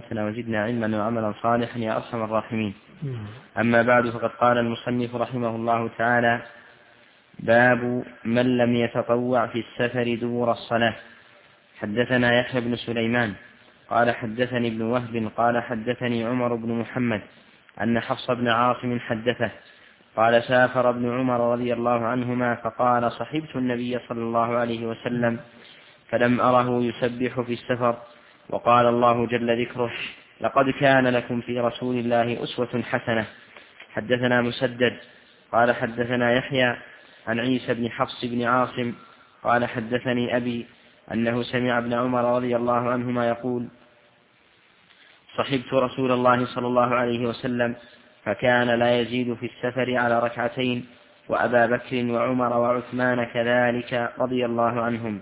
علمتنا وزدنا علما وعملا صالحا يا أرحم الراحمين. أما بعد، فقد قال المصنف رحمه الله تعالى: باب من لم يتطوع في السفر دبر الصلاة. حدثنا يحيى بن سليمان قال حدثني ابن وهب قال حدثني عمر بن محمد أن حفص بن عاصم حدثه قال: سافر ابن عمر رضي الله عنهما فقال: صحبت النبي صلى الله عليه وسلم فلم أره يسبح في السفر، وقال الله جل ذكره: لقد كان لكم في رسول الله أسوة حسنة. حدثنا مسدد قال حدثنا يحيى عن عيسى بن حفص بن عاصم قال حدثني أبي أنه سمع ابن عمر رضي الله عنهما يقول: صحبت رسول الله صلى الله عليه وسلم فكان لا يزيد في السفر على ركعتين، وأبا بكر وعمر وعثمان كذلك رضي الله عنهم.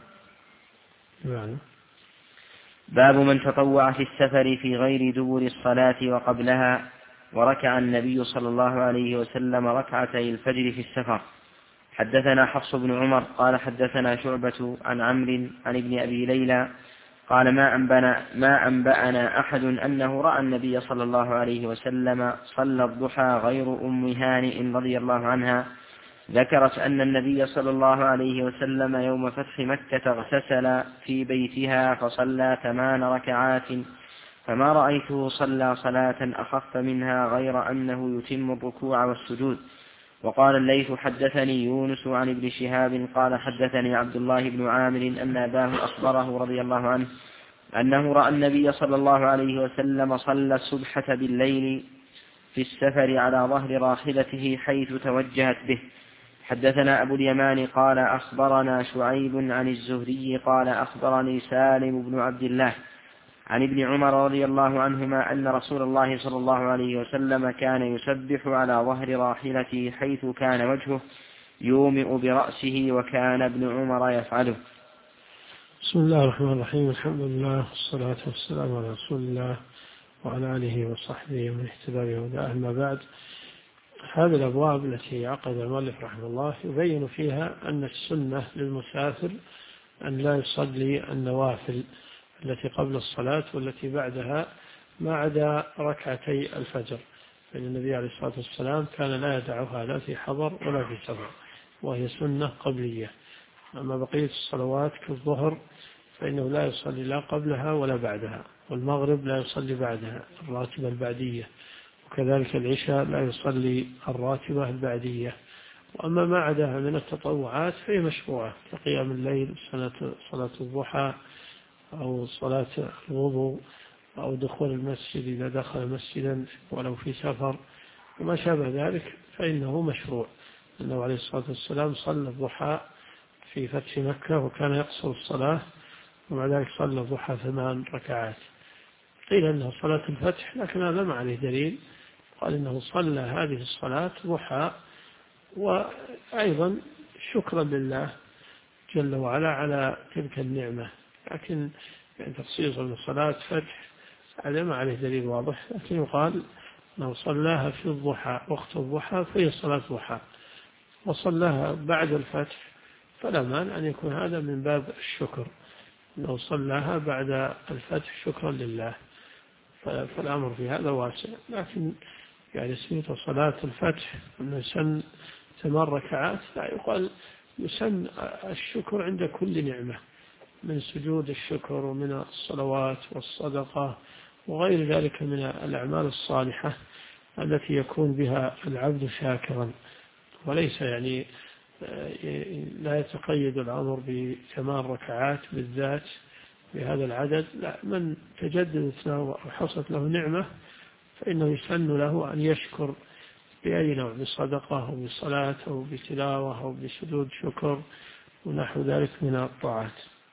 باب من تطوع في السفر في غير دبر الصلاة وقبلها، وركع النبي صلى الله عليه وسلم ركعتي الفجر في السفر. حدثنا حفص بن عمر قال حدثنا شعبة عن عمرو عن ابن أبي ليلى قال: ما أنبأنا أحد أنه رأى النبي صلى الله عليه وسلم صلى الضحى غير أم هانئ رضي الله عنها. ذكرت أن النبي صلى الله عليه وسلم يوم فتح مكة اغتسل في بيتها فصلى 8 ركعات، فما رأيته صلى صلاة أخف منها غير أنه يتم الركوع والسجود. وقال الليث: حدثني يونس عن ابن شهاب قال حدثني عبد الله بن عامر أن أباه أخبره رضي الله عنه أنه رأى النبي صلى الله عليه وسلم صلى السبحة بالليل في السفر على ظهر راحلته حيث توجهت به. حدثنا أبو اليمان قال أخبرنا شعيب عن الزهري قال أخبرني سالم بن عبد الله عن ابن عمر رضي الله عنهما أن رسول الله صلى الله عليه وسلم كان يسبح على ظهر راحلته حيث كان وجهه يومئ برأسه، وكان ابن عمر يفعله. بسم الله الرحمن الرحيم. الحمد لله والصلاة والسلام على رسول الله وعلى آله وصحبه ومن اهتدى بهداه. أما بعد، هذه الأبواب التي عقد المؤلف رحمه الله يبين فيها أن السنة للمسافر أن لا يصلي النوافل التي قبل الصلاة والتي بعدها ما عدا ركعتي الفجر، فإن النبي عليه الصلاة والسلام كان لا يدعها لا في حضر ولا في سفر، وهي سنة قبلية. أما بقية الصلوات كالظهر فإنه لا يصلي لا قبلها ولا بعدها، والمغرب لا يصلي بعدها الراتبة البعدية، وكذلك العشاء لا يصلي الراتبة البعدية. وأما ما عداها من التطوعات فهي مشروعة كقيام الليل، صلاة الضحى، أو صلاة الوضوء، أو دخول المسجد إذا دخل مسجدا ولو في سفر وما شابه ذلك فإنه مشروع. النبي عليه الصلاة والسلام صلى الضحى في فتح مكة وكان يقصر الصلاة، ومع ذلك صلى الضحى 8 ركعات. قيل أنها صلاة الفتح، لكن هذا ما عليه دليل، قال إنه صلى هذه الصلاة ضحى، وأيضا شكرا لله جل وعلا على تلك النعمة. لكن تخصيصا لصلاة فتح هذا ما عليه دليل واضح، لكن يقال أنه صلاها في الضحى وقت الضحى فهي صلاة ضحى، وصلاها بعد الفتح فلا مانع أن يكون هذا من باب الشكر، أنه صلاها بعد الفتح شكرا لله، فالأمر في هذا واسع. لكن يعني سنة صلاة الفتح أنه يسن 8 ركعات لا، يقال يسن الشكر عند كل نعمة، من سجود الشكر ومن الصلوات والصدقة وغير ذلك من الأعمال الصالحة التي يكون بها العبد شاكرا، وليس يعني لا يتقيد الأمر ب8 ركعات بالذات بهذا العدد. لا، من تجددت له وحصلت له نعمة فإنه يسن له أن يشكر بأي نوع، بصدقة أو بصلاة أو بتلاوة أو بسجود شكر ونحو ذلك من الطاعات.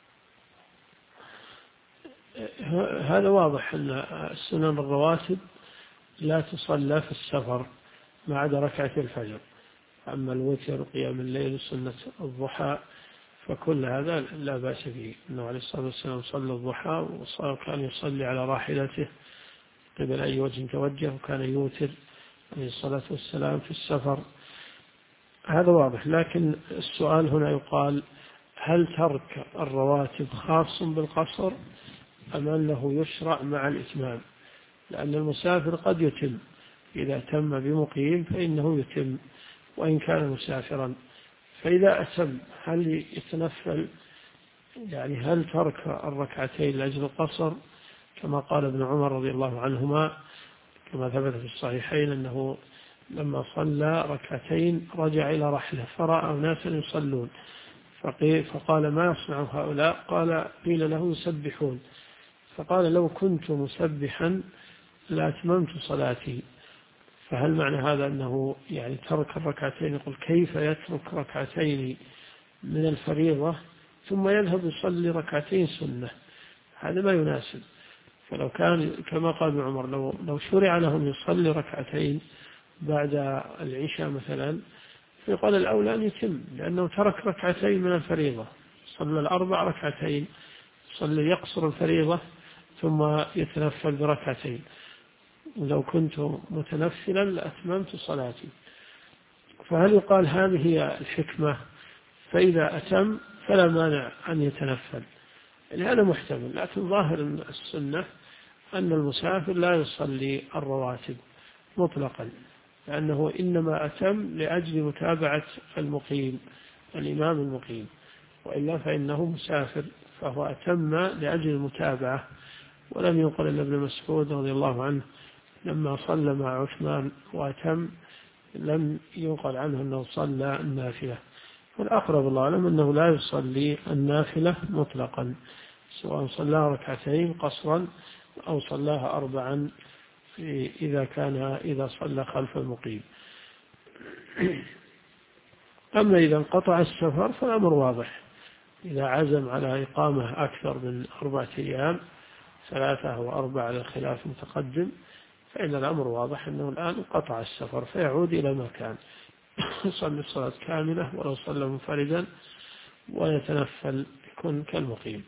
هذا واضح أن السنن الرواتب لا تصلى في السفر ما عدا ركعة الفجر. أما الوتر قيام الليل سنة الضحى فكل هذا لا بأس به. النبي عليه الصلاة والسلام صلى الضحى وكان يصلي على راحلته قبل أي وجه توجه، وكان يوتر عليه الصلاة والسلام في السفر. هذا واضح. لكن السؤال هنا يقال: هل ترك الرواتب خاص بالقصر أم أنه يشرع مع الإتمام؟ لأن المسافر قد يتم، إذا تم بمقيم فإنه يتم وإن كان مسافرا. فإذا أتم هل يتنفل؟ يعني هل ترك الركعتين لأجل القصر كما قال ابن عمر رضي الله عنهما كما ثبت في الصحيحين أنه لما صلى ركعتين رجع إلى رحله فرأى ناسا يصلون فقال ما يصنع هؤلاء؟ قيل له يسبحون، فقال لو كنت مسبحا لأتممت صلاتي. فهل معنى هذا أنه يعني ترك الركعتين؟ يقول كيف يترك ركعتين من الفريضة ثم يذهب يصلي ركعتين سنة؟ هذا ما يناسب. فلو كان كما قال ابن عمر لو شرع لهم يصلي ركعتين بعد العشاء مثلا فيقال الأولى أن يتم، لأنه ترك ركعتين من الفريضة، صلى الأربع ركعتين، يقصر الفريضة ثم يتنفل بركعتين. لو كنت متنفلا لأتممت صلاتي. فهل يقال هذه هي الحكمة؟ فإذا أتم فلا مانع أن يتنفل، يعني هذا محتمل. لكن ظاهر السنة أن المسافر لا يصلي الرواتب مطلقا، لأنه إنما أتم لأجل متابعة الإمام المقيم، وإلا فإنه مسافر فهو أتم لأجل المتابعة. ولم ينقل إلا ابن مسعود رضي الله عنه لما صلى مع عثمان وأتم لم ينقل عنه أنه صلى النافلة. والأقرب الله أعلم أنه لا يصلي النافلة مطلقا، سواء صلى ركعتين قصرا أو صلاها أربعا إذا صلى خلف المقيم. أما إذا انقطع السفر فالأمر واضح، إذا عزم على إقامة أكثر من 4 أيام 3 أو 4 على الخلاف متقدم فإن الأمر واضح أنه الآن انقطع السفر فيعود إلى ما كان، يصلي الصلاة كاملة ولو صلى منفردا ويتنفل يكون كالمقيم.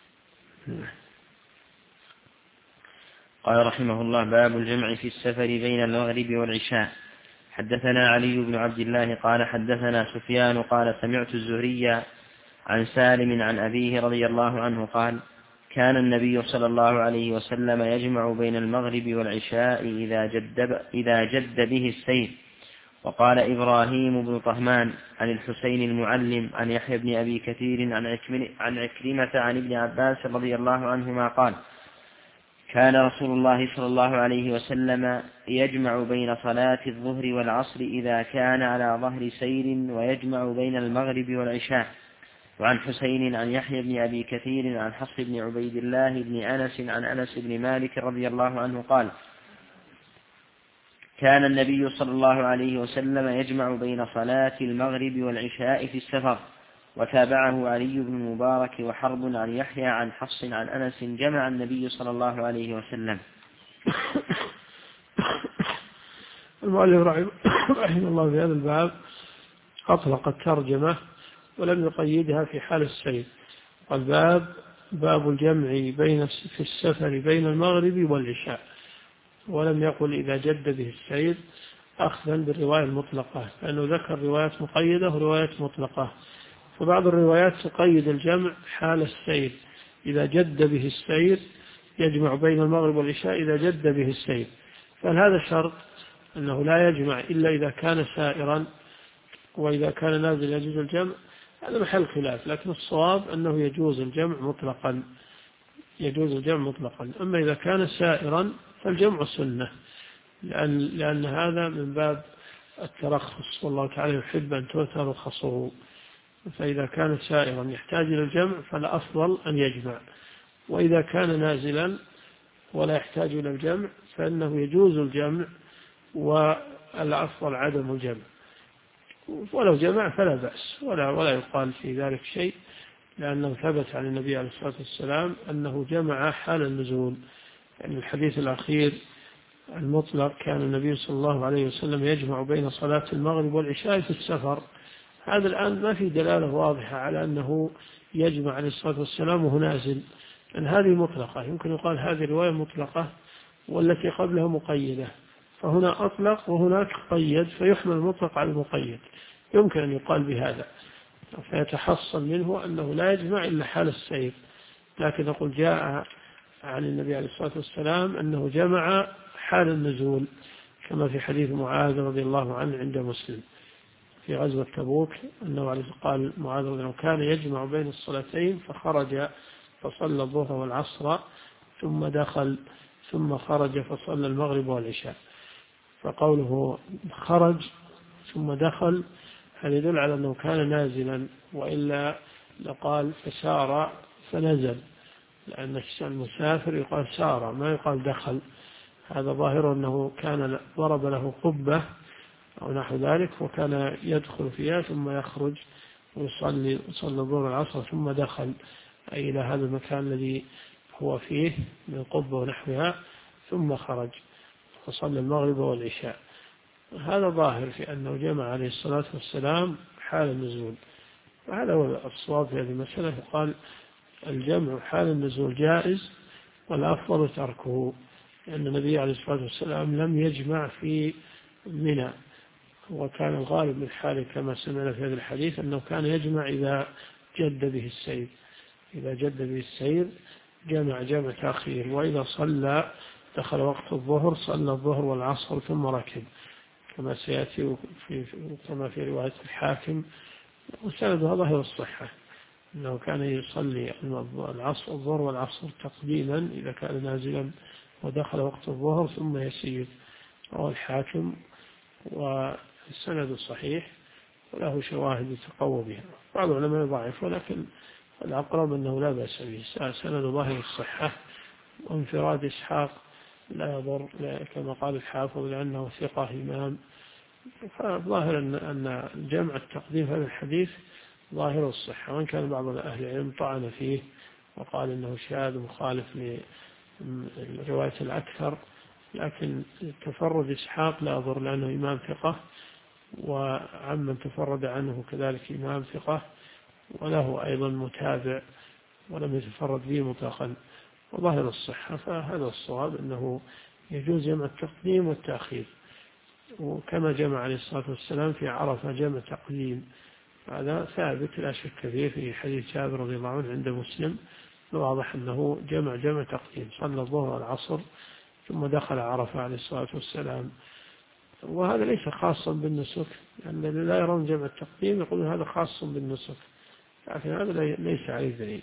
قال رحمه الله: باب الجمع في السفر بين المغرب والعشاء. حدثنا علي بن عبد الله قال حدثنا سفيان قال سمعت الزهري عن سالم عن أبيه رضي الله عنه قال: كان النبي صلى الله عليه وسلم يجمع بين المغرب والعشاء إذا جد به السير. وقال إبراهيم بن طهمان عن الحسين المعلم عن يحيى بن أبي كثير عن عكرمة عن ابن عباس رضي الله عنهما قال: كان رسول الله صلى الله عليه وسلم يجمع بين صلاة الظهر والعصر إذا كان على ظهر سير، ويجمع بين المغرب والعشاء. وعن حسين عن يحيى بن أبي كثير عن حفص بن عبيد الله بن أنس عن أنس بن مالك رضي الله عنه قال: كان النبي صلى الله عليه وسلم يجمع بين صلاة المغرب والعشاء في السفر. وتابعه علي بن مبارك وحرب عن يحيى عن حفص عن أنس جمع النبي صلى الله عليه وسلم. المؤلف رحمه الله في هذا الباب أطلق الترجمة ولم يقيدها في حال السير. والباب باب الجمع في السفر بين المغرب والعشاء، ولم يقل إذا جد به السير أخذا بالرواية المطلقة، لأنه ذكر روايات مقيدة وروايات مطلقة. فبعض الروايات تقيد الجمع حال السير، إذا جد به السير يجمع بين المغرب والعشاء إذا جد به السير. فهذا شرط أنه لا يجمع إلا إذا كان سائرا، وإذا كان نازل يجوز الجمع، هذا محل خلاف. لكن الصواب أنه يجوز الجمع مطلقا. أما إذا كان سائرا فالجمع سنة، لأن هذا من باب الترخص، والله تعالى يحب أن تؤتى رخصه. فإذا كان سائرا يحتاج إلى الجمع فالأفضل أن يجمع، وإذا كان نازلا ولا يحتاج إلى الجمع فإنه يجوز الجمع والأفضل عدم الجمع. ولو جمع فلا بأس ولا يقال في ذلك شيء، لأنه ثبت عن النبي عليه الصلاة والسلام أنه جمع حال النزول. يعني الحديث الأخير المطلق كان النبي صلى الله عليه وسلم يجمع بين صلاة المغرب والعشاء في السفر. هذا الآن ما في دلالة واضحة على أنه يجمع عليه الصلاة والسلام وهو نازل، أن هذه مطلقة. يمكن يقال هذه رواية مطلقة والتي قبلها مقيدة، فهنا أطلق وهناك قيد، فيحمل المطلق على المقيد. يمكن أن يقال بهذا، فيتحصل منه أنه لا يجمع إلا حال السير. لكن نقول جاء عن النبي عليه الصلاة والسلام أنه جمع حال النزول، كما في حديث معاذ رضي الله عنه عند مسلم في غزوة تبوك، أنه قال معاذ رضي الله عنه كان يجمع بين الصلاتين، فخرج فصلى الظهر والعصر ثم دخل، ثم خرج فصلى المغرب والعشاء. فقوله خرج ثم دخل هذا يدل على أنه كان نازلا، وإلا لقال فسار فنزل، لأن المسافر يقال سار ما يقال دخل. هذا ظاهر أنه كان ضرب له قبة أو نحو ذلك، وكان يدخل فيها ثم يخرج ويصلي الظهر والعصر ثم دخل، أي إلى هذا المكان الذي هو فيه من قبة ونحوها، ثم خرج فصلى المغرب والعشاء. هذا ظاهر في أنه جمع عليه الصلاة والسلام حال النزول، وهذا هو الصواب في هذه المسألة. قال الجمع حال النزول جائز والأفضل تركه، لأن النبي عليه الصلاة والسلام لم يجمع في منى، وكان الغالب من حاله كما سمعنا في هذا الحديث أنه كان يجمع إذا جد به السير، إذا جد به السير جمع تأخير، وإذا صلى دخل وقت الظهر صلى الظهر والعصر ثم ركب، كما سيأتي كما في رواية الحاكم، وسندها ظاهر الصحة أنه كان يصلي الظهر والعصر تقديما إذا كان نازلا ودخل وقت الظهر ثم يسير، رواه الحاكم والسند صحيح وله شواهد يتقوى بها. بعض العلماء يضعف، ولكن الأقرب أنه لا بأس به، سند ظاهر الصحة، وانفراد إسحاق لا يضر كما قال الحافظ لأنه ثقة إمام. فظاهر أن جمع التقديم هذا الحديث ظاهر الصحة، وإن كان بعض أهل العلم طعن فيه وقال إنه شاذ مخالف لرواية الأكثر، لكن تفرد إسحاق لا يضر لأنه إمام ثقة، وعمن تفرد عنه كذلك إمام ثقة، وله أيضا متابع ولم يتفرد به مطلقا، وظاهر الصحة. فهذا الصواب أنه يجوز جمع التقديم والتأخير، وكما جمع عليه الصلاة والسلام في عرفة جمع تقديم، هذا ثابت لا شك فيه في حديث جابر رضي الله عنه عند مسلم، واضح أنه جمع تقديم، صلى الظهر والعصر ثم دخل عرفة عليه الصلاة والسلام. وهذا ليس خاصا بالنسك، يعني الذين لا يرون جمع التقديم يقولون هذا خاص بالنسك، لكن هذا ليس عليه دليل.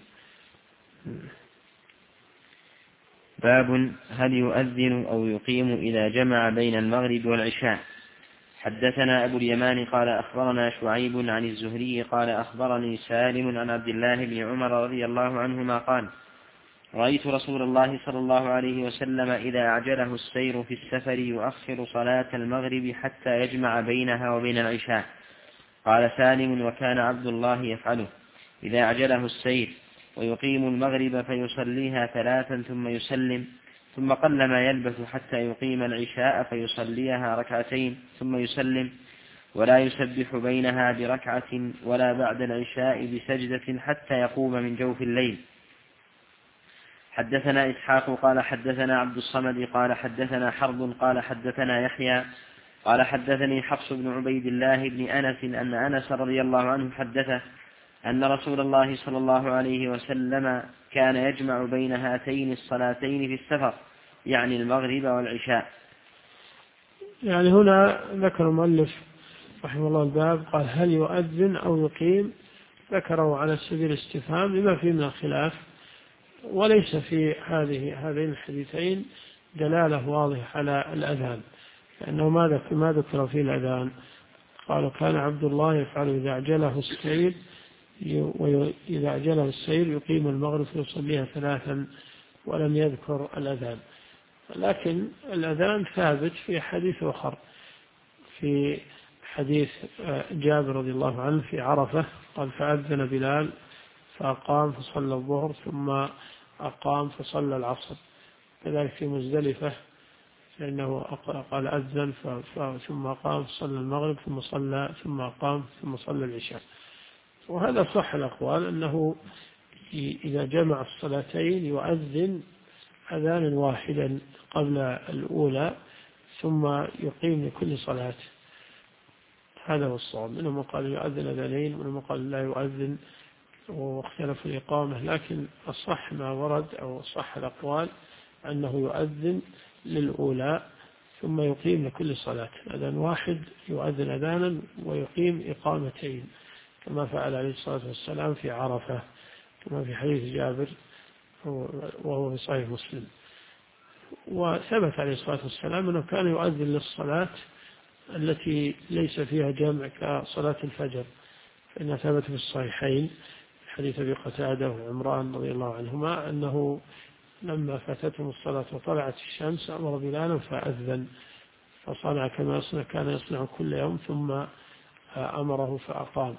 باب هل يؤذن أو يقيم إذا جمع بين المغرب والعشاء. حدثنا أبو اليمان قال أخبرنا شعيب عن الزهري قال أخبرني سالم عن عبد الله بن عمر رضي الله عنهما قال رأيت رسول الله صلى الله عليه وسلم إذا أعجله السير في السفر يؤخر صلاة المغرب حتى يجمع بينها وبين العشاء. قال سالم وكان عبد الله يفعله إذا أعجله السير، ويقيم المغرب فيصليها 3 ثم يسلم، ثم قل ما يلبث حتى يقيم العشاء فيصليها 2 ثم يسلم، ولا يسبح بينها بركعة ولا بعد العشاء بسجدة حتى يقوم من جوف الليل. حدثنا إسحاق قال حدثنا عبد الصمد قال حدثنا حرب قال حدثنا يحيى قال حدثني حفص بن عبيد الله بن أنس أن أنس رضي الله عنه حدثه أن رسول الله صلى الله عليه وسلم كان يجمع بين هاتين الصلاتين في السفر، يعني المغرب والعشاء. يعني هنا ذكر المؤلف رحمه الله الباب، قال هل يؤذن أو يقيم، ذكره على سبيل الاستفهام لما فيه من الخلاف، وليس في هذين الحديثين دلالة واضحة على الأذان، لأنه ما ذكر فيه الأذان. قالوا كان عبد الله يفعل إذا أعجله السير يقيم المغرب ويصليها 3 ولم يذكر الأذان. لكن الأذان ثابت في حديث آخر، في حديث جابر رضي الله عنه في عرفة قال فأذن بلال فأقام فصلى الظهر ثم أقام فصلى العصر. كذلك في مزدلفة لأنه قال أذن ثم أقام فصلى المغرب ثم أقام ثم صلى العشاء. وهذا صح الأقوال أنه إذا جمع الصلاتين يؤذن أذانا واحدا قبل الأولى ثم يقيم لكل صلاة. هذا هو الصواب. منهم قال يؤذن أذانين ومنهم قال لا يؤذن واختلف الإقامة، لكن الصح ما ورد أو صح الأقوال أنه يؤذن للأولى ثم يقيم لكل صلاة. أذان واحد يؤذن أذانا ويقيم إقامتين، كما فعل عليه الصلاة والسلام في عرفة، كما في حديث جابر وهو في صحيح مسلم. وثبت عليه الصلاة والسلام أنه كان يؤذن للصلاة التي ليس فيها جمع كصلاة الفجر، فإنها ثبت في الصحيحين حديث أبي قتادة وعمران رضي الله عنهما أنه لما فاتتهم الصلاة وطلعت الشمس أمر بلالا فأذن، فصنع كما كان يصنع كل يوم، ثم أمره فأقام،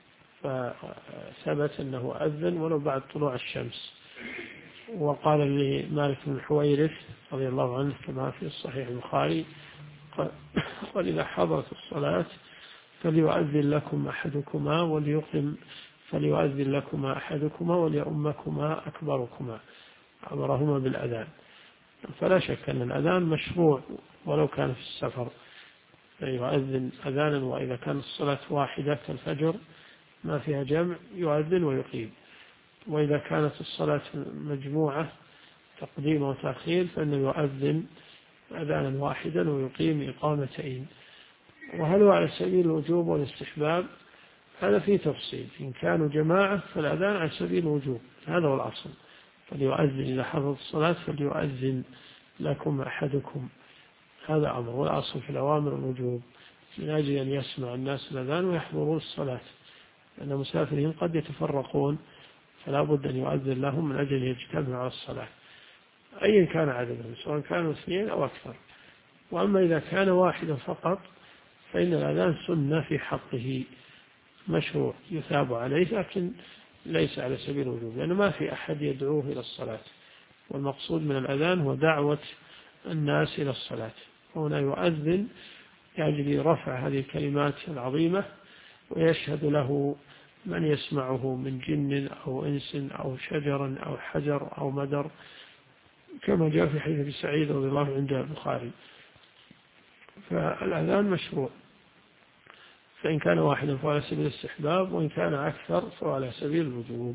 فثبت أنه أذن ولو بعد طلوع الشمس. وقال لمالك بن الحويرث رضي الله عنه كما في الصحيح البخاري قال إذا حضرت الصلاة فليؤذن لكم أحدكما وليقم، فليؤذن لكما أحدكما وليؤمكما أكبركما، أمرهما بالأذان. فلا شك أن الأذان مشروع ولو كان في السفر، يؤذن أذانا، وإذا كانت الصلاة واحدة كالفجر ما فيها جمع يؤذن ويقيم، وإذا كانت الصلاة مجموعة تقديم وتأخير فإنه يؤذن أذانا واحدا ويقيم إقامتين. وهل هو على سبيل الوجوب والاستحباب؟ هذا فيه تفصيل. إن كانوا جماعة فالأذان على سبيل الوجوب، هذا هو الأصل، فليؤذن إذا حضرت الصلاة فليؤذن لكم أحدكم، هذا أمر. والأصل في الأوامر الوجوب من أجل أن يسمع الناس الأذان ويحضرون الصلاة، لأن مسافرين قد يتفرقون، فلا بد أن يؤذن لهم من أجل يجتمعوا على الصلاة أيا كان عددهم، سواء كانوا 2 أو أكثر. وأما إذا كان واحدا فقط فإن الأذان سنة في حقه مشروع يثاب عليه، لكن ليس على سبيل الوجوب، لأنه ما في أحد يدعوه إلى الصلاة، والمقصود من الأذان هو دعوة الناس إلى الصلاة. هنا يؤذن لأجل رفع هذه الكلمات العظيمة، ويشهد له من يسمعه من جن أو إنس أو شجر أو حجر أو مدر، كما جاء في حديث أبي سعيد رضي الله عنه عند البخاري. فالأذان مشروع، فإن كان واحدا فهو على سبيل الاستحباب، وإن كان أكثر فهو على سبيل الوجوب.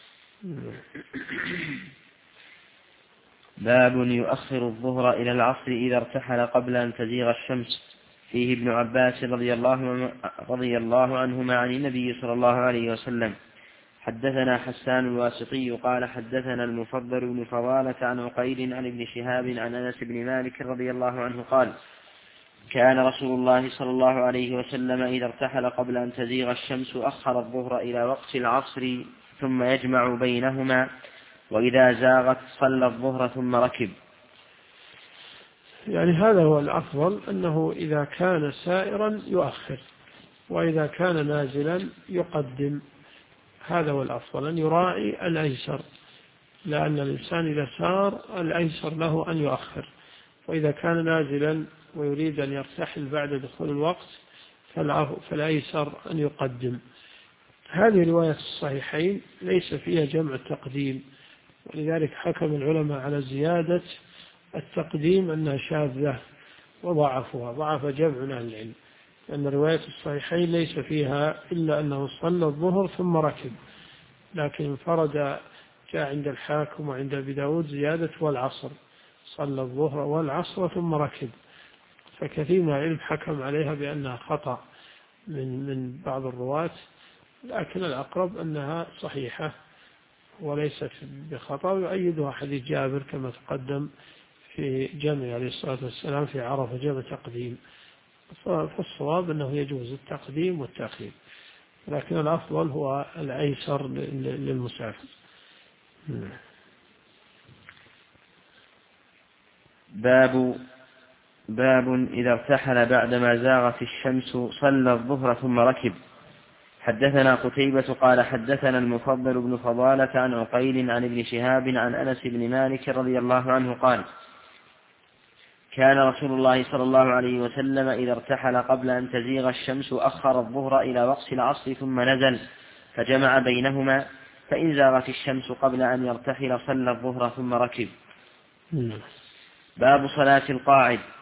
باب يؤخر الظهر إلى العصر إذا ارتحل قبل أن تزيغ الشمس. فيه ابن عباس رضي الله عنهما عن النبي صلى الله عليه وسلم. حدثنا حسان الواسطي قال حدثنا المفضل بن فضالة عن عقيل عن ابن شهاب عن أنس بن مالك رضي الله عنه قال كان رسول الله صلى الله عليه وسلم إذا ارتحل قبل أن تزيغ الشمس أخر الظهر إلى وقت العصر ثم يجمع بينهما، وإذا زاغت صلى الظهر ثم ركب. يعني هذا هو الأفضل، أنه إذا كان سائرا يؤخر، وإذا كان نازلا يقدم، هذا هو الأفضل، أن يراعي الأيسر، لأن الإنسان إذا سار الأيسر له أن يؤخر، وإذا كان نازلا ويريد أن يرتحل بعد دخول الوقت فالأيسر أن يقدم. هذه رواية الصحيحين ليس فيها جمع التقديم، ولذلك حكم العلماء على زيادة التقديم أنها شاذة وضعفها، ضعف جمع من أهل العلم، لأن رواية الصحيحين ليس فيها إلا أنه صلى الظهر ثم ركب، لكن انفرد جاء عند الحاكم وعند أبي داود زيادة والعصر، صلى الظهر والعصر ثم ركب. فكثير من العلم حكم عليها بأنها خطأ من بعض الرواة، لكن الأقرب أنها صحيحة وليست بخطأ، ويؤيدها حديث جابر كما تقدم في جمع عليه الصلاة والسلام في عرفة جمع تقديم. فالصواب أنه يجوز التقديم والتأخير، لكن الأفضل هو الأيسر للمسافر. باب إذا ارتحل بعدما زاغت الشمس صلى الظهر ثم ركب. حدثنا قتيبة قال حدثنا المفضل بن فضالة عن عقيل عن ابن شهاب عن أنس بن مالك رضي الله عنه قال كان رسول الله صلى الله عليه وسلم إذا ارتحل قبل أن تزيغ الشمس أخر الظهر إلى وقت العصر ثم نزل فجمع بينهما، فإن زاغت الشمس قبل أن يرتحل صلى الظهر ثم ركب. باب صلاة القاعد.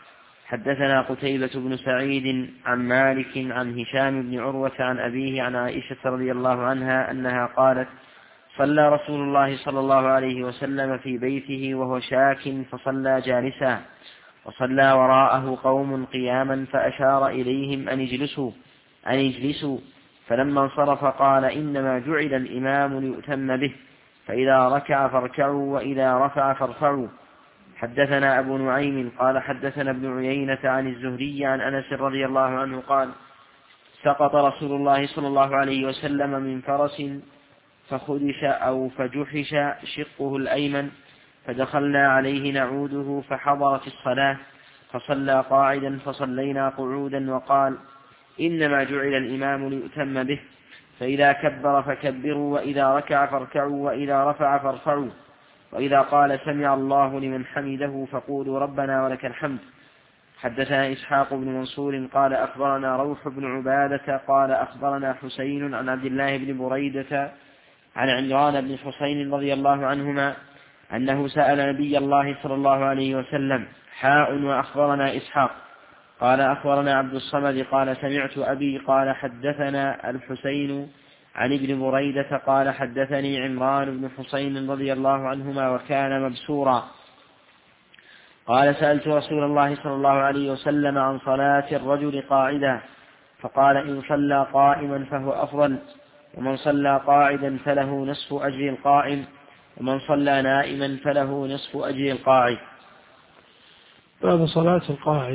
حدثنا قتيبة بن سعيد عن مالك عن هشام بن عروة عن أبيه عن عائشة رضي الله عنها أنها قالت: صلى رسول الله صلى الله عليه وسلم في بيته وهو شاك فصلى جالسا، وصلى وراءه قوم قياما فأشار إليهم أن اجلسوا، فلما انصرف قال: إنما جعل الإمام ليؤتم به، فإذا ركع فاركعوا وإذا رفع فارفعوا. حدثنا أبو نعيم قال حدثنا ابن عيينة عن الزهري عن أنس رضي الله عنه قال: سقط رسول الله صلى الله عليه وسلم من فرس فخدش أو فجحش شقه الأيمن، فدخلنا عليه نعوده فحضرت الصلاة فصلى قاعدا فصلينا قعودا، وقال: إنما جعل الإمام ليؤتم به، فإذا كبر فكبروا وإذا ركع فاركعوا وإذا رفع فارفعوا، وإذا قال سمع الله لمن حمده فقولوا ربنا ولك الحمد. حدثنا إسحاق بن منصور قال أخبرنا روح بن عبادة قال أخبرنا حسين عن عبد الله بن بريدة عن عمران بن حسين رضي الله عنهما أنه سأل نبي الله صلى الله عليه وسلم وأخبرنا إسحاق قال أخبرنا عبد الصمد قال سمعت أبي قال حدثنا الحسين عن ابن بريدة قال حدثني عمران بن حسين رضي الله عنهما وكان مبسورا قال سألت رسول الله صلى الله عليه وسلم عن صلاة الرجل قاعدا، فقال: إن صلى قائما فهو أفضل، ومن صلى قاعدا فله نصف أجر القائم، ومن صلى نائما فله نصف أجر القاعد. باب صلاة القاعد.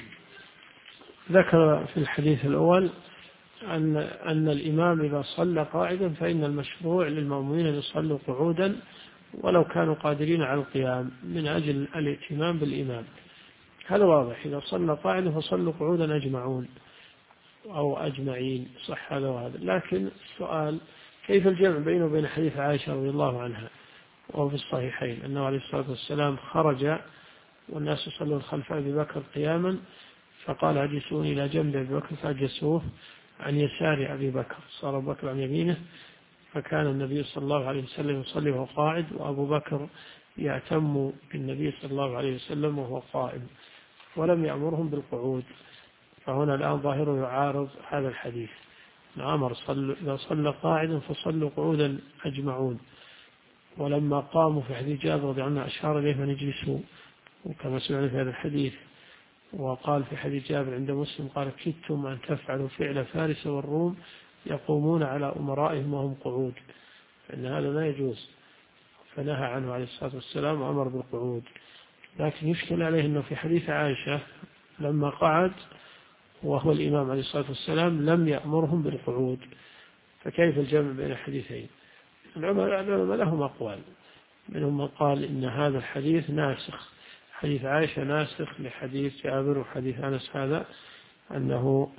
ذكر في الحديث الأول أن الإمام إذا صلى قاعدا فإن المشروع للمأمومين أن يصلوا قعودا ولو كانوا قادرين على القيام من أجل الائتمام بالإمام. هذا واضح. إذا صلى قاعدا فصلوا قعودا أجمعون أو أجمعين، صح هذا وهذا. لكن السؤال: كيف الجمع بينه وبين حديث عائشة رضي الله عنها وهو في الصحيحين أنه عليه الصلاة والسلام خرج والناس يصلون خلف أبي بكر قياما، فقال: اجلسوني إلى جنب أبي بكر، فأجلسوه عن يسار أبي بكر، صار أبو بكر عن يمينه، فكان النبي صلى الله عليه وسلم يصلي وهو قاعد، وأبو بكر يأتم بالنبي صلى الله عليه وسلم وهو قائم، ولم يأمرهم بالقعود. فهنا الآن ظاهره يعارض هذا الحديث. أمر إذا صلى قاعدا فصلوا قعودا أجمعون، ولما قاموا في حديث جابر رضي الله عنه أشار إليهم أن يجلسوا، وكما سمعنا في هذا الحديث. وقال في حديث جابر عند مسلم قال: كدتم أن تفعلوا فعل فارس والروم يقومون على أمرائهم وهم قعود، فإن هذا لا يجوز، فنهى عنه عليه الصلاة والسلام وأمر بالقعود. لكن يشكل عليه أنه في حديث عائشة لما قعد وهو الإمام عليه الصلاة والسلام لم يأمرهم بالقعود، فكيف الجمع بين الحديثين؟ العلماء لهم أقوال، منهم من قال إن هذا الحديث ناسخ، حديث عائشة ناسخ لحديث جابر وحديث أنس هذا، أن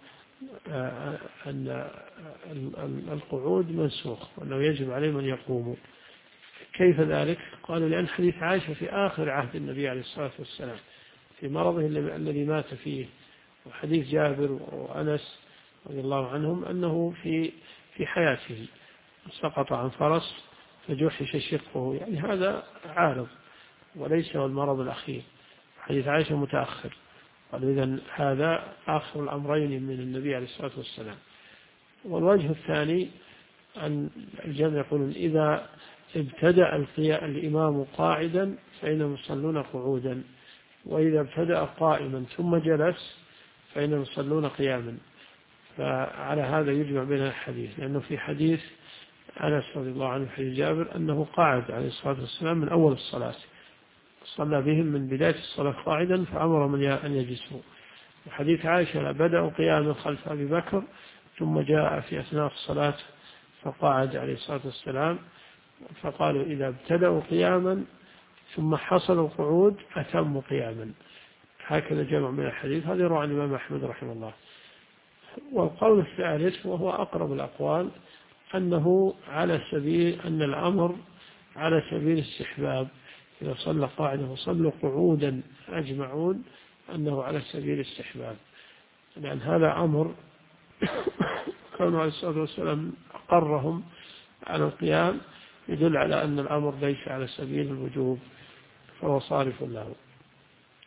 القعود منسوخ وأنه يجب عليهم أن يقوموا. كيف ذلك؟ قالوا: لأن حديث عائشة في آخر عهد النبي عليه الصلاة والسلام في مرضه الذي مات فيه، وحديث جابر وأنس رضي الله عنهم أنه في حياته سقط عن فرس فجحش شقه، يعني هذا عارض وليس هو المرض الأخير. حديث عائشة متأخر، قالوا إذن هذا آخر الأمرين من النبي عليه الصلاة والسلام. والوجه الثاني أن الجمع يقولون: إذا ابتدأ الإمام قاعدا فإنهم يصلون قعودا، وإذا ابتدأ قائما ثم جلس فإنهم يصلون قياما. فعلى هذا يجمع بين الحديث، لأنه في حديث أنس رضي الله عنه حديث جابر أنه قعد عليه الصلاة والسلام من أول الصلاة، صلى بهم من بداية الصلاة قاعدا فأمرهم أن يجلسوا. وحديث عائشة بدأوا قياما خلف أبي بكر ثم جاء في أثناء الصلاة فقعد عليه الصلاة والسلام، فقالوا: إذا ابتدأوا قياما ثم حصل القعود أتموا قياما. هكذا جمع من الحديث. هذا يروى عن الإمام أحمد رحمه الله. والقول الثالث وهو أقرب الأقوال أنه على سبيل أن الأمر على سبيل الاستحباب، إذا صلى قاعدا وصلوا قعودا أجمعون أنه على سبيل الاستحباب، لأن هذا أمر كانوا عليه الصلاة والسلام أقرهم على القيام، يدل على أن الأمر ليس على سبيل الوجوب، فهو صارف له.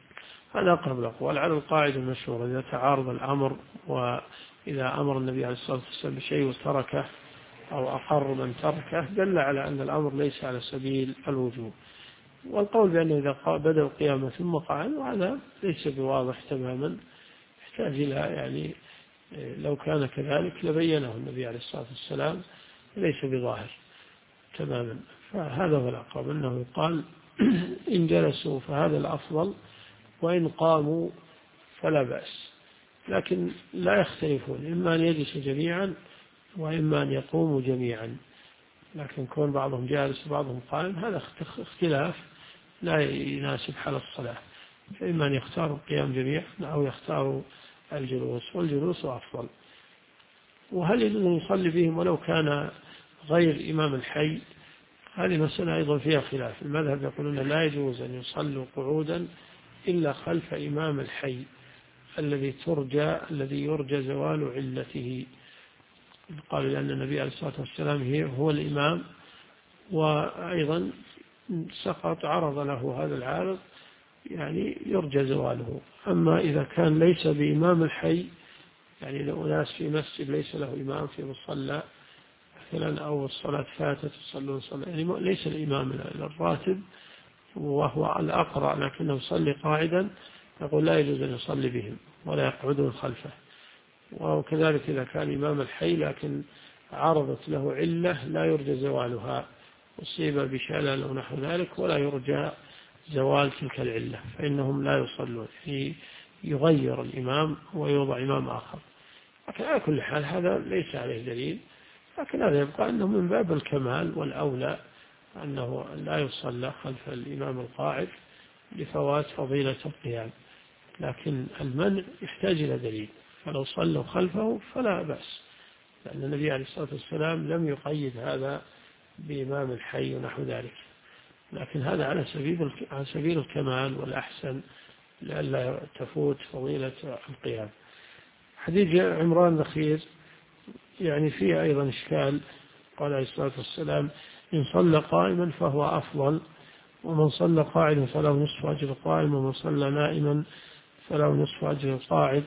هذا أقرب الأقوال على القاعدة المشهورة: إذا تعارض الأمر، وإذا أمر النبي عليه الصلاة والسلام بشيء وتركه أو أقر من تركه دل على أن الأمر ليس على سبيل الوجوب. والقول بأنه إذا بدأ القيامة ثم قعد، وهذا ليس بواضح تماما، يحتاج إلى يعني لو كان كذلك لبينه النبي عليه الصلاة والسلام، ليس بظاهر تماما. فهذا هو الأقرب، أنه يقال إن جلسوا فهذا الأفضل، وإن قاموا فلا بأس، لكن لا يختلفون، إما أن يجلسوا جميعا وإما أن يقوموا جميعا. لكن كون بعضهم جالس وبعضهم قائم هذا اختلاف لا يناسب حال الصلاة، فإما أن يختاروا القيام جميعا أو يختاروا الجلوس، والجلوس أفضل. وهل يجوز أن يصلي بهم ولو كان غير إمام الحي؟ هذه مسألة أيضا فيها خلاف. المذهب يقولون لا يجوز أن يصلوا قعودا إلا خلف إمام الحي الذي يرجى زوال علته. قالوا لأن النبي عليه الصلاة والسلام هو الإمام، وأيضا سقط عرض له هذا العارض يعني يرجى زواله. أما إذا كان ليس بإمام الحي، يعني لو ناس في مسجد ليس له إمام في مصلى مثلا، أو الصلاة فاتت يصلون صلاة، يعني ليس الإمام الراتب وهو الأقرأ لكنه يصلي قاعدا، يقول لا يجوز أن يصلي بهم ولا يقعدون خلفه. وكذلك إذا كان إمام الحي لكن عرضت له علة لا يرجى زوالها، أصيب بشلل أو نحو ذلك ولا يرجى زوال تلك العلة، فإنهم لا يصلون، يغير الإمام ويوضع إمام آخر. لكن على كل حال هذا ليس عليه دليل، لكن هذا يبقى أنه من باب الكمال والأولى أنه لا يصلى خلف الإمام القاعد لفوات فضيلة القيام. لكن المنع يحتاج إلى دليل، فلو صلوا خلفه فلا بأس، لأن النبي عليه الصلاة والسلام لم يقيد هذا بإمام الحي ونحو ذلك. لكن هذا على سبيل الكمال والأحسن لئلا تفوت فضيلة القيام. حديث عمران الأخير يعني فيه أيضا إشكال. قال عليه الصلاة والسلام: إن صلى قائما فهو أفضل، ومن صلى قاعدا فله نصف أجر القائم، ومن صلى نائما فله نصف أجر القاعد.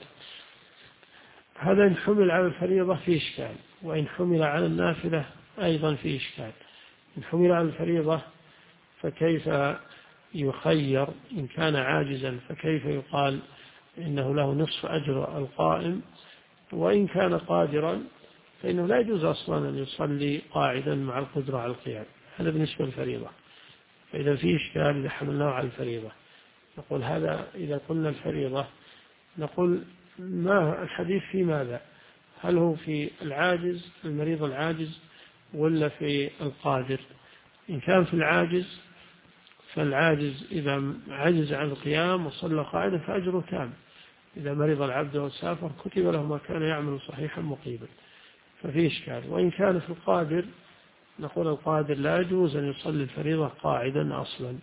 هذا إن حمل على الفريضة فيه إشكال، وإن حمل على النافلة أيضا فيه إشكال. إن حمل على الفريضة فكيف يخير؟ إن كان عاجزا فكيف يقال إنه له نصف أجر القائم؟ وإن كان قادرا فإنه لا يجوز أصلا أن يصلي قاعدا مع القدرة على القيام. هذا بالنسبة للفريضة. فإذا فيه إشكال إذا حملناه على الفريضة نقول هذا. إذا قلنا الفريضة نقول ما الحديث في ماذا؟ هل هو في العاجز المريض العاجز ولا في القادر؟ إن كان في العاجز فالعاجز إذا عجز عن القيام وصلى قاعدا فأجره تام. إذا مرض العبد وسافر كتب له ما كان يعمل صحيحا مقيما، ففي إشكال. وإن كان في القادر نقول القادر لا يجوز أن يصلي الفريضة قاعدا أصلا.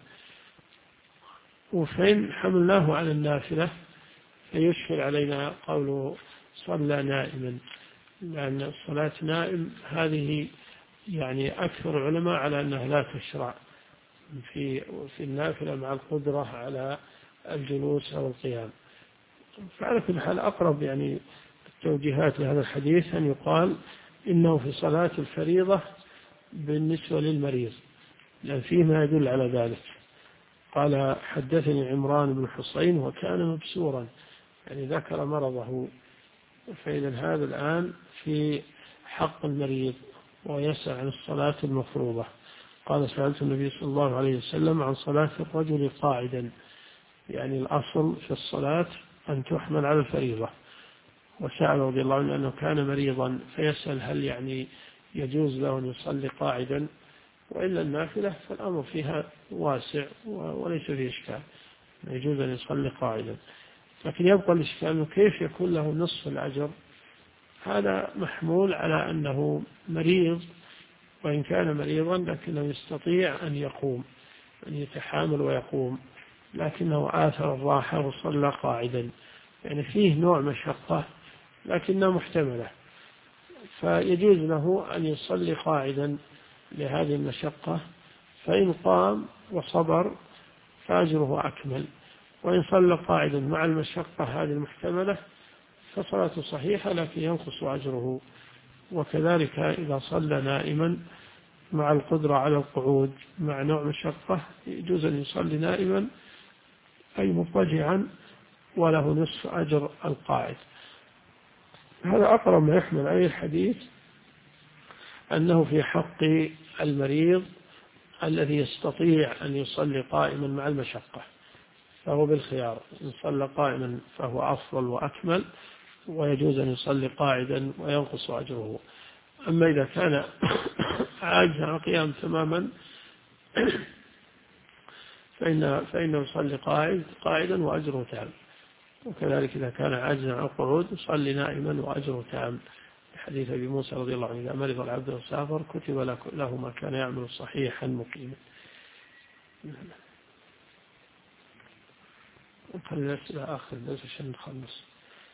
وفإن حملناه على النافلة فيشكل علينا قوله صلى نائما، لأن الصلاة نائم هذه يعني أكثر العلماء على أنها لا تشرع في النافلة مع القدرة على الجلوس أو القيام. فعلى كل حال أقرب يعني التوجيهات لهذا الحديث أن يقال إنه في صلاة الفريضة بالنسبة للمريض، لأن فيه ما يدل على ذلك. قال: حدثني عمران بن حصين وكان مبسورا، يعني ذكر مرضه. فإذا هذا الآن في حق المريض ويسأل عن الصلاة المفروضة. قال: سألت النبي صلى الله عليه وسلم عن صلاة الرجل قاعدا، يعني الأصل في الصلاة أن تحمل على الفريضة. وسأل رضي الله عنه أنه كان مريضا فيسأل هل يعني يجوز له أن يصلي قاعدا، وإلا النافلة فالأمر فيها واسع وليس فيه إشكال، يجوز أن يصلي قاعدا. لكن يبقى الإشكال أنه كيف يكون له نصف الأجر؟ هذا محمول على أنه مريض، وإن كان مريضا لكنه يستطيع أن يقوم، أن يتحامل ويقوم، لكنه آثر الراحة وصلى قاعدا، يعني فيه نوع مشقة لكنها محتملة، فيجوز له أن يصلي قاعدا لهذه المشقة. فإن قام وصبر فأجره أكمل، وإن صلى قاعدا مع المشقة هذه المحتملة فصلاته صحيحة لكن ينقص أجره. وكذلك إذا صلى نائما مع القدرة على القعود مع نوع مشقة يجوز أن يصلي نائما أي مضطجعا وله نصف أجر القاعد. هذا أقرب ما يحمل عليه الحديث أنه في حق المريض الذي يستطيع أن يصلي قائما مع المشقة فهو بالخيار، إن صلى قائما فهو أفضل وأكمل ويجوز أن يصلي قاعدا وينقص أجره. أما إذا كان عاجز عن القيام تماما فإنه يصلي قاعدا وأجره تام. وكذلك إذا كان عاجزا عن القعود يصلي نائما وأجره تام. حديث أبي موسى رضي الله عنه إذا مرض العبد وسافر كتب له ما كان يعمل صحيحا مقيما. نخلي الأسئلة آخر الدرس عشان نخلص.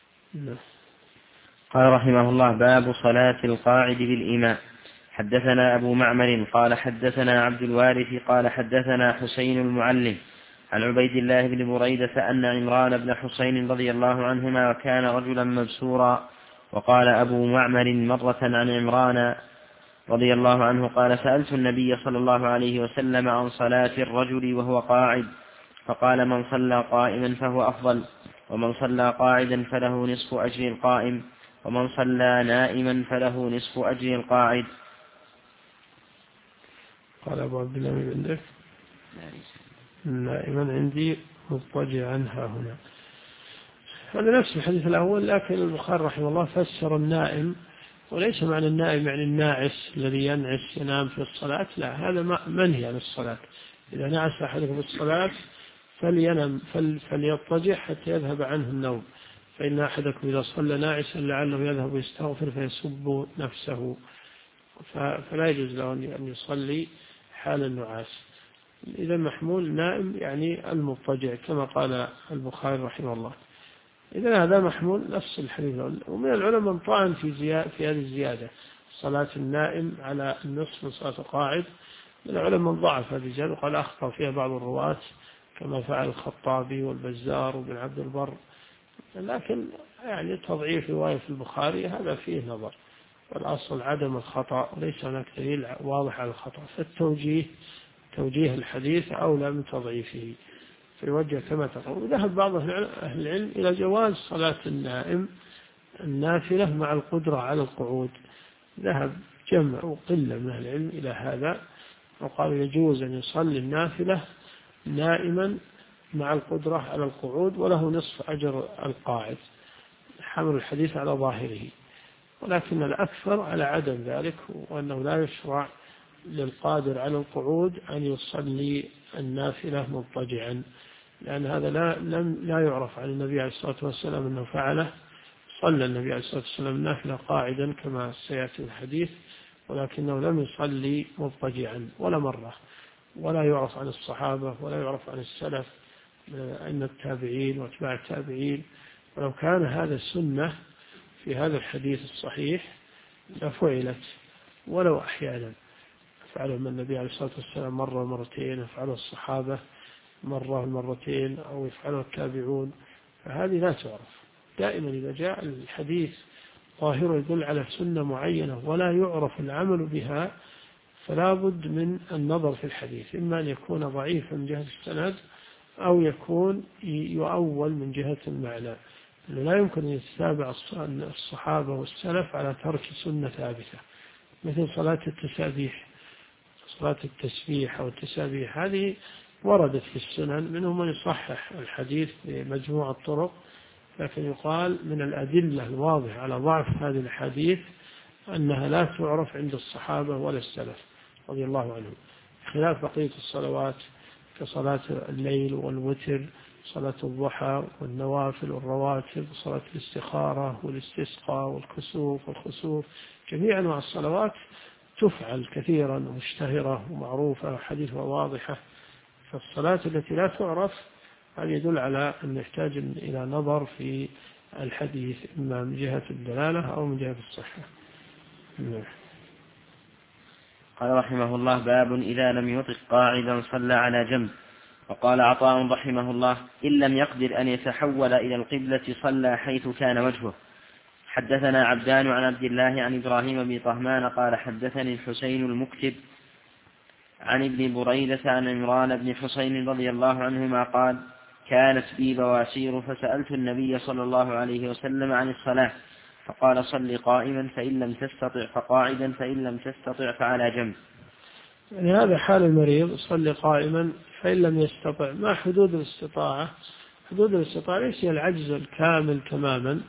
قال رحمه الله: باب صلاة القاعد بالإمام. حدثنا أبو معمر قال حدثنا عبد الوارث قال حدثنا حسين المعلم عن عبيد الله بن بريدة أن عمران بن حسين رضي الله عنهما وكان رجلا مبسورا. وقال أبو معمر مرة عن عمران رضي الله عنه قال: سألت النبي صلى الله عليه وسلم عن صلاة الرجل وهو قاعد، فقال: من صلى قائما فهو أفضل، ومن صلى قاعدا فله نصف أجر القائم، ومن صلى نائما فله نصف أجر القاعد. قال أبو عبد الله من عندك؟ نائما عندي مضطجعا ها هنا. هذا نفس الحديث الأول، لكن البخاري رحمه الله فسر النائم، وليس معنى النائم يعني الناعس الذي ينام في الصلاة، لا، هذا منهي عن الصلاة. إذا نعس أحدكم في الصلاة فلينم فليضطجع حتى يذهب عنه النوم، فإن أحدكم إذا صلى ناعسا لعله يذهب يستغفر فيسب نفسه، فلا يجوز له أن يصلي حال النعاس. إذا محمول نائم يعني المضطجع كما قال البخاري رحمه الله. إذا هذا محمول نفس الحديث. ومن العلماء من طعن في هذه الزيادة، صلاة النائم على النصف من صلاة القاعد. من العلماء من ضعف هذه الزيادة وقال أخطأ فيها بعض الرواة كما فعل الخطابي والبزار وابن عبد البر، لكن يعني تضعيف رواية البخاري هذا فيه نظر، والأصل عدم الخطأ وليس هناك دليل واضح على الخطأ، توجيه الحديث أولى من تضعيفه فيوجه كما تقول. وذهب بعض أهل العلم إلى جواز صلاة النائم النافلة مع القدرة على القعود، ذهب جمع وقلة من أهل العلم إلى هذا، وقالوا يجوز أن يصلي النافلة نائما مع القدرة على القعود وله نصف أجر القاعد، حمل الحديث على ظاهره. ولكن الأكثر على عدم ذلك، وأنه لا يشرع للقادر على القعود أن يصلي النافلة مضطجعا، لأن هذا لا يعرف عن النبي عليه الصلاة والسلام أنه فعله. صلى النبي عليه الصلاة والسلام النافلة قاعدا كما سيأتي الحديث، ولكنه لم يصلي مضطجعا ولا مرة، ولا يعرف عن الصحابة ولا يعرف عن السلف أن التابعين واتباع التابعين. ولو كان هذا السنة في هذا الحديث الصحيح لفعلت ولو أحيانا، فعله النبي عليه الصلاة والسلام مرة مرتين، يفعله الصحابة مرة مرتين، أو يفعله التابعون، فهذه لا تعرف. دائما إذا جاء الحديث ظاهر يدل على سنة معينة ولا يعرف العمل بها فلا بد من النظر في الحديث، إما أن يكون ضعيفا من جهة السند أو يكون يؤول من جهة المعنى. لا يمكن أن يتابع الصحابة والسلف على ترك سنة ثابتة، مثل صلاة التسابيح، صلاة التسبيح أو التسابيح، هذه وردت في السنن، منهم من يصحح الحديث بمجموعة الطرق، لكن يقال من الأدلة الواضحة على ضعف هذه الحديث أنها لا تعرف عند الصحابة ولا السلف رضي الله عنهم، خلاف بقية الصلوات كصلاة الليل والوتر، صلاة الضحى والنوافل والرواتب، صلاة الاستخارة والاستسقاء والكسوف والخسوف، جميع أنواع الصلوات تفعل كثيرا ومشتهرة ومعروفة وحديثها واضحة. فالصلاة التي لا تعرف هذا يدل على أن يحتاج إلى نظر في الحديث، إما من جهة الدلالة أو من جهة الصحة. قال رحمه الله: باب إذا لم يطق قاعدا صلى على جنب. وقال عطاء رحمه الله: إن لم يقدر أن يتحول إلى القبلة صلى حيث كان وجهه. حدثنا عبدان عن عبد الله عن إبراهيم بن طهمان قال حدثني الحسين المكتب عن ابن بريدة عن عمران بن حسين رضي الله عنهما قال: كانت بي بواسير فسألت النبي صلى الله عليه وسلم عن الصلاة فقال: صل قائما فإن لم تستطع فقاعدا فإن لم تستطع فعلى جنب. يعني هذا حال المريض، صل قائما فإن لم يستطع. ما حدود الاستطاعة؟ حدود الاستطاعة ليس العجز الكامل تماما،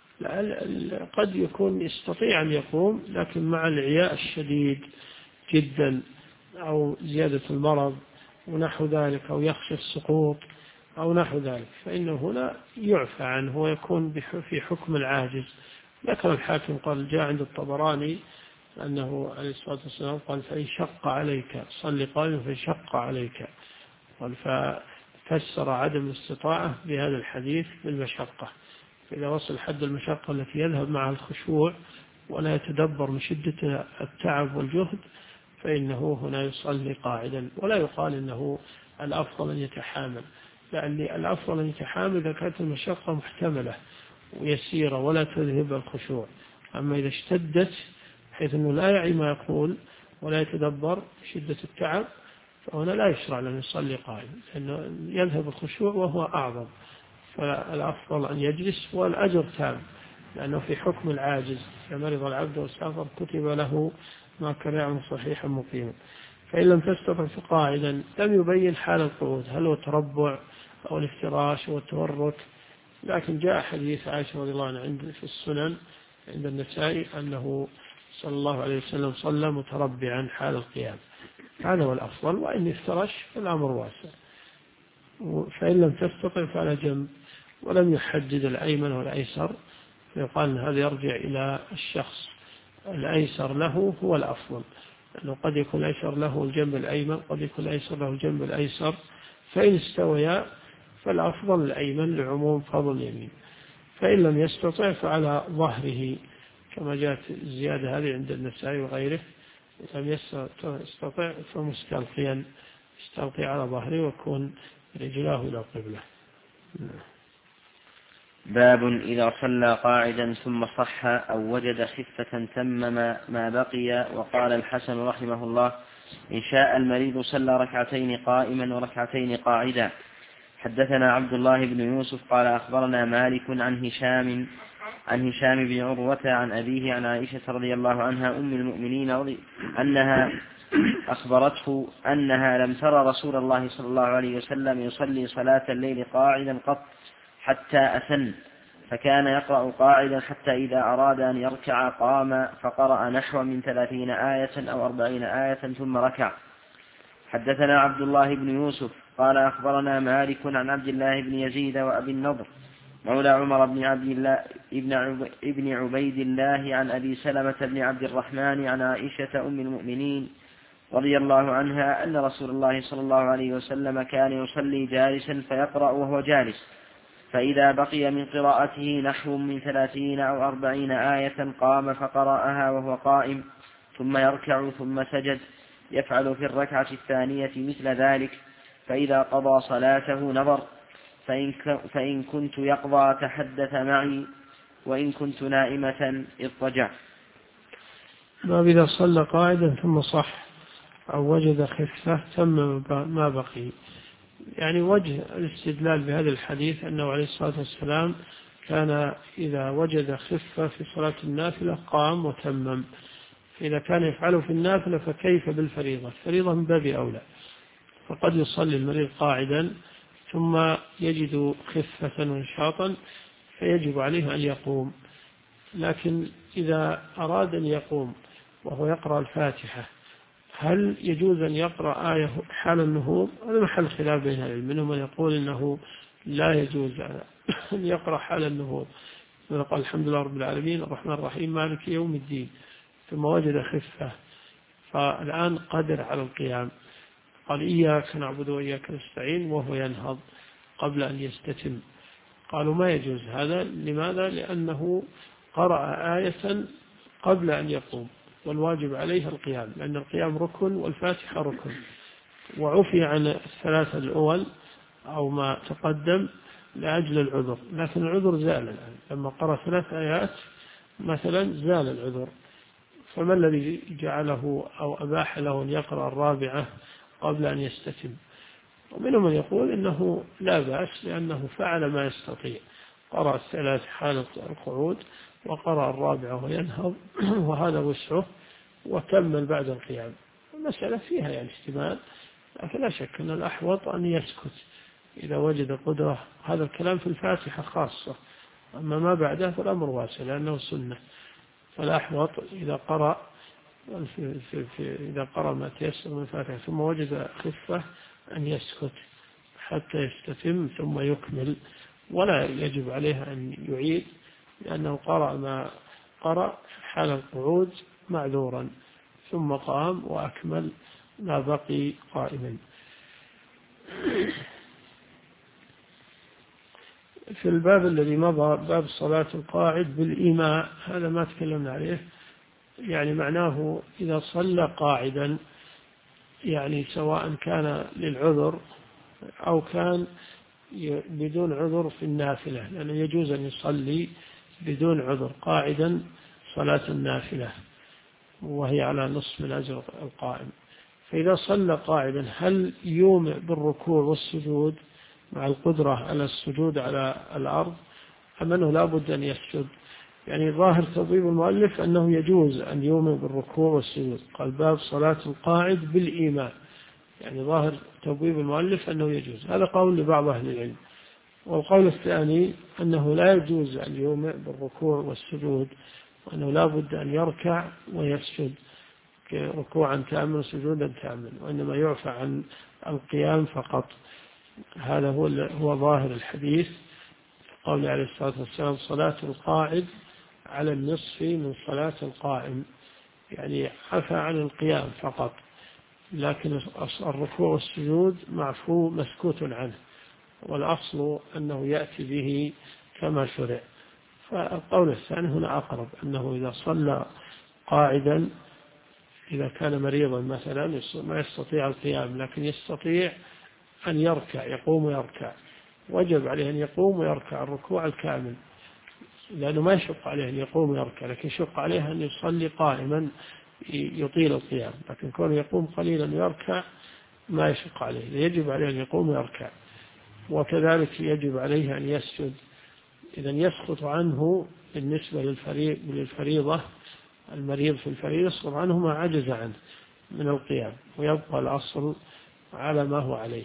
قد يكون يستطيع أن يقوم لكن مع الإعياء الشديد جدا أو زيادة المرض ونحو ذلك، أو يخشى السقوط أو نحو ذلك، فإنه هنا يعفى عنه ويكون في حكم العاجز. ذكر الحاكم قال جاء عند الطبراني أنه عليه الصلاة والسلام قال: فإن شق عليك صل قائما فإن شق عليك. قال ففسر عدم الاستطاعة بهذا الحديث بالمشقة، فإذا وصل حد المشقة التي يذهب معها الخشوع ولا يتدبر من شدة التعب والجهد فإنه هنا يصلي قاعدا. ولا يقال إنه الأفضل أن يتحامل، لأن الأفضل أن يتحامل إذا كانت المشقة محتملة ويسيرة ولا تذهب الخشوع. أما إذا اشتدت حيث أنه لا يعي ما يقول ولا يتدبر شدة التعب فهنا لا يشرع له يصلي قائما، لأنه يذهب الخشوع وهو أعظم. فالأفضل أن يجلس والأجر تام، لأنه في حكم العاجز. إذا مرض العبد والسافر كتب له ما كان يعمل صحيحا مقيما. فإن لم تستطع فقاعدا. لم يبين حال القعود هل هو تربع أو الافتراش أو التورك، لكن جاء حديث عائشة رضي الله عنها في السنن عند النسائي أنه صلى الله عليه وسلم صلى متربعا حال القيام. هذا هو الأفضل. وإن افترش فالأمر واسع. فإن لم تستطع فعلى جنب. ولم يحدد الأيمن والأيسر، فيقال أن هذا يرجع إلى الشخص. الأيسر له هو الأفضل، لأنه قد يكون الأيسر له الجنب الأيمن، قد يكون الأيسر له الجنب الأيسر، فإن استويا فالأفضل الأيمن لعموم فضل اليمين. فإن لم يستطع فعلى ظهره، كما جاءت الزيادة هذه عند النسائي وغيره. لم يستطع فمستلقيا، يستلقي على ظهره ويكون رجلاه إلى القبلة. باب إذا صلى قاعدا ثم صح أو وجد خفة تمم ما بقي. وقال الحسن رحمه الله: إن شاء المريض صلى ركعتين قائما وركعتين قاعدا. حدثنا عبد الله بن يوسف قال أخبرنا مالك عن هشام بن عروة عن أبيه عن عائشة رضي الله عنها أم المؤمنين أنها أخبرته أنها لم ترى رسول الله صلى الله عليه وسلم يصلي صلاة الليل قاعدا قط حتى أسن، فكان يقرأ قاعدا حتى إذا أراد أن يركع قام فقرأ نحو من 30 آية أو 40 آية ثم ركع. حدثنا عبد الله بن يوسف قال أخبرنا مالك عن عبد الله بن يزيد وأبي النضر مولى عمر بن عبد الله ابن عبيد الله عن أبي سلمة بن عبد الرحمن عن عائشة أم المؤمنين رضي الله عنها أن رسول الله صلى الله عليه وسلم كان يصلي جالسا فيقرأ وهو جالس، فإذا بقي من قراءته نحو من 30 أو 40 آية قام فقرأها وهو قائم، ثم يركع ثم سجد، يفعل في الركعة الثانية مثل ذلك. فإذا قضى صلاته نظر، فإن كنت يقضى تحدث معي، وإن كنت نائمة اضطجع. باب إذا صلى قاعدا ثم صح أو وجد خفة تم ما بقي. يعني وجه الاستدلال بهذا الحديث أنه عليه الصلاة والسلام كان إذا وجد خفة في صلاة النافلة قام وتمم. فإذا كان يفعله في النافلة فكيف بالفريضة؟ الفريضة من باب أولى. فقد يصلي المريض قاعدا ثم يجد خفة ونشاطا فيجب عليه أن يقوم. لكن إذا أراد أن يقوم وهو يقرأ الفاتحة هل يجوز أن يقرأ آية حال النهوض؟ هذا محل خلاف بين العلم. منهم من يقول إنه لا يجوز أن يقرأ حال النهوض، قال الحمد لله رب العالمين الرحمن الرحيم مالك يوم الدين، ثم وجد خفة فالآن قدر على القيام، قال إياك نعبد وإياك نستعين وهو ينهض قبل أن يستتم. قالوا ما يجوز هذا. لماذا؟ لأنه قرأ آية قبل أن يقوم، والواجب عليه القيام، لأن القيام ركن والفاتحة ركن. وعفي عن الثلاثة الأول أو ما تقدم لأجل العذر، لكن العذر زال الآن لما قرأ 3 آيات مثلا زال العذر. فما الذي جعله أو أباح له أن يقرأ الرابعة قبل أن يستتم؟ ومنهم من يقول إنه لا بأس لأنه فعل ما يستطيع، قرأ 3 حال القعود وقرأ الرابعة وينهض وهذا وسعه، وكمل بعد القيام. المسألة فيها يعني احتمال، لكن لا شك أن الأحوط أن يسكت إذا وجد قدرة. هذا الكلام في الفاتحة خاصة، أما ما بعده فالأمر واسع لأنه سنة. فالأحوط إذا قرأ ما تيسر من الفاتحة ثم وجد خفة أن يسكت حتى يستتم ثم يكمل، ولا يجب عليه أن يعيد لأنه قرأ ما قرأ حال القعود معذورا، ثم قام وأكمل ما بقي قائما. في الباب الذي مضى باب صلاة القاعد بالإيماء، هذا ما تكلمنا عليه، يعني معناه إذا صلى قاعدا، يعني سواء كان للعذر أو كان بدون عذر في النافلة، لأنه يجوز أن يصلي بدون عذر قاعدا صلاة النافلة وهي على نصف الأجر القائم. فإذا صلى قاعدا هل يومئ بالركوع والسجود مع القدرة على السجود على الأرض، أم أنه لا بد أن يسجد؟ يعني ظاهر توضيب المؤلف أنه يجوز أن يومئ بالركوع والسجود، قال باب صلاة القاعد بالإيمان، يعني ظاهر توضيب المؤلف أنه يجوز. هذا قول لبعض أهل العلم. والقول الثاني أنه لا يجوز أن يومئ بالركوع والسجود، وأنه لا بد أن يركع ويسجد ركوعا تاما وسجودا تاما، وإنما يعفى عن القيام فقط. هذا هو ظاهر الحديث، قول عليه الصلاة والسلام صلاة القاعد على النصف من صلاة القائم، يعني عفى عن القيام فقط، لكن الركوع والسجود معفو مسكوت عنه، والأصل أنه يأتي به كما شرع. فالقول الثاني هنا أقرب، أنه إذا صلى قاعدا، إذا كان مريضا مثلا ما يستطيع القيام لكن يستطيع أن يركع، يقوم ويركع، وجب عليه أن يقوم ويركع الركوع الكامل، لأنه ما يشق عليه أن يقوم ويركع، لكن يشق عليه أن يصلي قائما يطيل القيام، لكن كونه يقوم قليلا ويركع ما يشق عليه، يجب عليه أن يقوم ويركع. وكذلك يجب عليه أن يسجد، إذا يسقط عنه بالنسبة للفريضة، المريض في الفريضة يسقط عنه ما عجز عنه من القيام، ويبقى الأصل على ما هو عليه.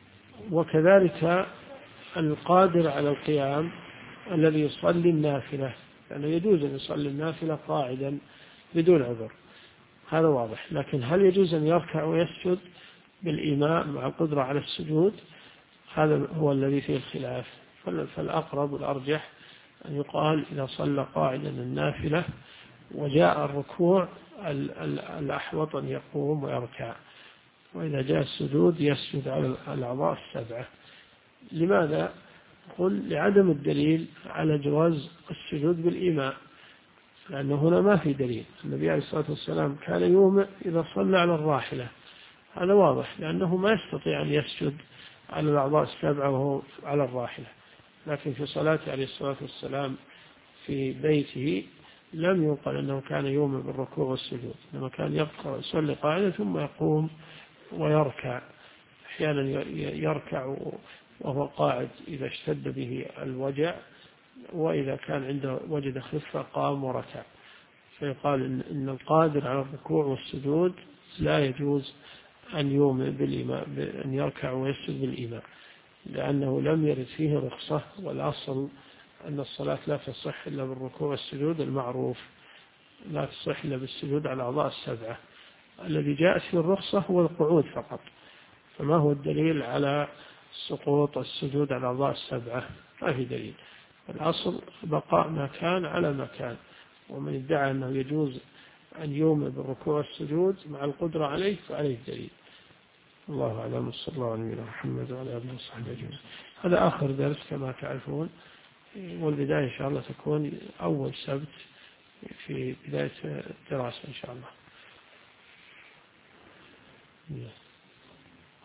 وكذلك القادر على القيام الذي يصلي النافلة، لأنه يجوز أن يصلي النافلة قاعدا بدون عذر، هذا واضح. لكن هل يجوز أن يركع ويسجد بالإيماء مع القدرة على السجود؟ هذا هو الذي فيه الخلاف. فالأقرب والأرجح أن يقال إذا صلى قاعدا النافلة وجاء الركوع الأحوط أن يقوم ويركع، وإذا جاء السجود يسجد على الأعضاء 7. لماذا؟ قل لعدم الدليل على جواز السجود بالإيماء، لأنه هنا ما في دليل. النبي عليه الصلاة والسلام كان يومئ إذا صلى على الراحلة، هذا واضح، لأنه ما يستطيع أن يسجد على الأعضاء 7 وهو على الراحلة. لكن في صلاته عليه الصلاة والسلام في بيته لم ينقل أنه كان يومئ بالركوع والسجود، إنما كان يبقى يصلي قاعدا ثم يقوم ويركع، أحيانا يركع وهو قاعد إذا اشتد به الوجع، وإذا كان عنده وجد خفة قام وركع. فيقال إن القادر على الركوع والسجود لا يجوز أن يومئ بالإيماء، أن يركع ويسجد بالإيماء، لأنه لم يرد فيه رخصة، والأصل أن الصلاة لا تصح إلا بالركوع والسجود المعروف، لا تصح إلا بالسجود على الأعضاء 7. الذي جاءت فيه الرخصة هو القعود فقط، فما هو الدليل على سقوط السجود على الأعضاء 7؟ ما في دليل. الأصل بقاء ما كان على ما كان، ومن ادعى أنه يجوز أن يومئ بالركوع والسجود مع القدرة عليه فعليه الدليل. الله أعلم، صلى الله عليه وسلم محمد وعلى آله وصحبه أجمعين. هذا آخر درس كما تعرفون، والبداية إن شاء الله تكون أول سبت في بداية الدراسة إن شاء الله.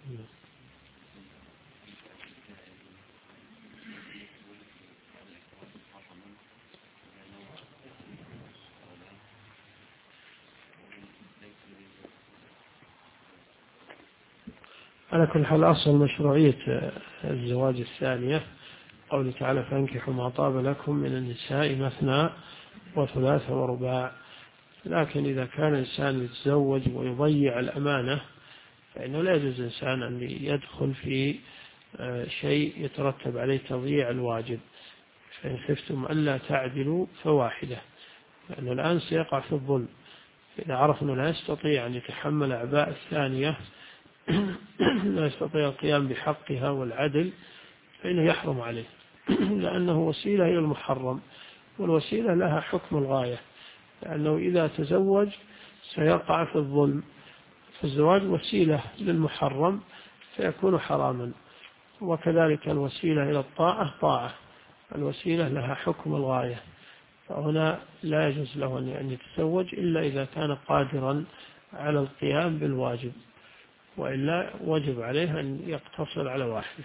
على كل حال أصل مشروعية الزواج الثانية قوله تعالى فانكحوا ما طاب لكم من النساء مثنى وثلاث ورباع. لكن إذا كان الإنسان يتزوج ويضيع الأمانة فإنه لا يجوز الإنسان أن يدخل في شيء يترتب عليه تضييع الواجب. فإن خفتم ألا تعدلوا فواحدة، لأنه الآن سيقع في الظلم. إذا عرف أنه لا يستطيع أن يتحمل أعباء الثانية لا يستطيع القيام بحقها والعدل فإنه يحرم عليه لأنه وسيلة إلى المحرم، والوسيلة لها حكم الغاية، لأنه إذا تزوج سيقع في الظلم. فالزواج وسيلة للمحرم فيكون حراما، وكذلك الوسيلة إلى الطاعة طاعة، الوسيلة لها حكم الغاية. فهنا لا يجوز له أن يتزوج إلا إذا كان قادرا على القيام بالواجب، وإلا وجب عليه أن يقتصر على واحدة.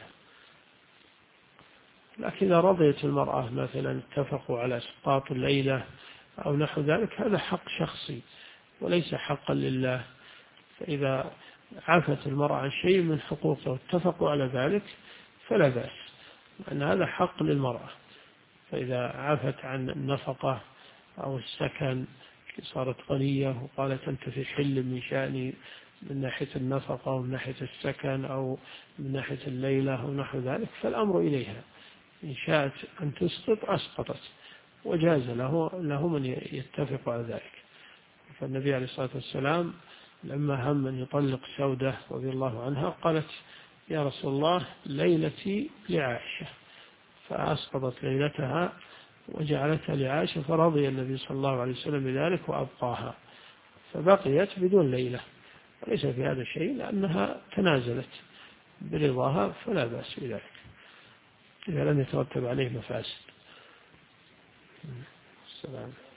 لكن إذا رضيت المرأة مثلا اتفقوا على إسقاط الليلة أو نحو ذلك هذا حق شخصي وليس حقا لله. فإذا عفت المرأة عن شيء من حقوقها واتفقوا على ذلك فلا بأس، لأن هذا حق للمرأة. فإذا عفت عن النفقة أو السكن صارت غنية وقالت أنت في حل من شأني من ناحية النفقة أو من ناحية السكن أو من ناحية الليلة أو نحو ذلك، فالأمر إليها. إن شاءت أن تسقط أسقطت، وجاز له من يتفق على ذلك. فالنبي عليه الصلاة والسلام لما هم أن يطلق سودة رضي الله عنها قالت يا رسول الله ليلتي لعائشة، فأسقطت ليلتها وجعلتها لعائشة، فرضي النبي صلى الله عليه وسلم بذلك وأبقاها، فبقيت بدون ليلة. وليس في هذا شيء لأنها تنازلت برضاها فلا بأس بذلك إذا لم يترتب عليه مفاسد. السلام.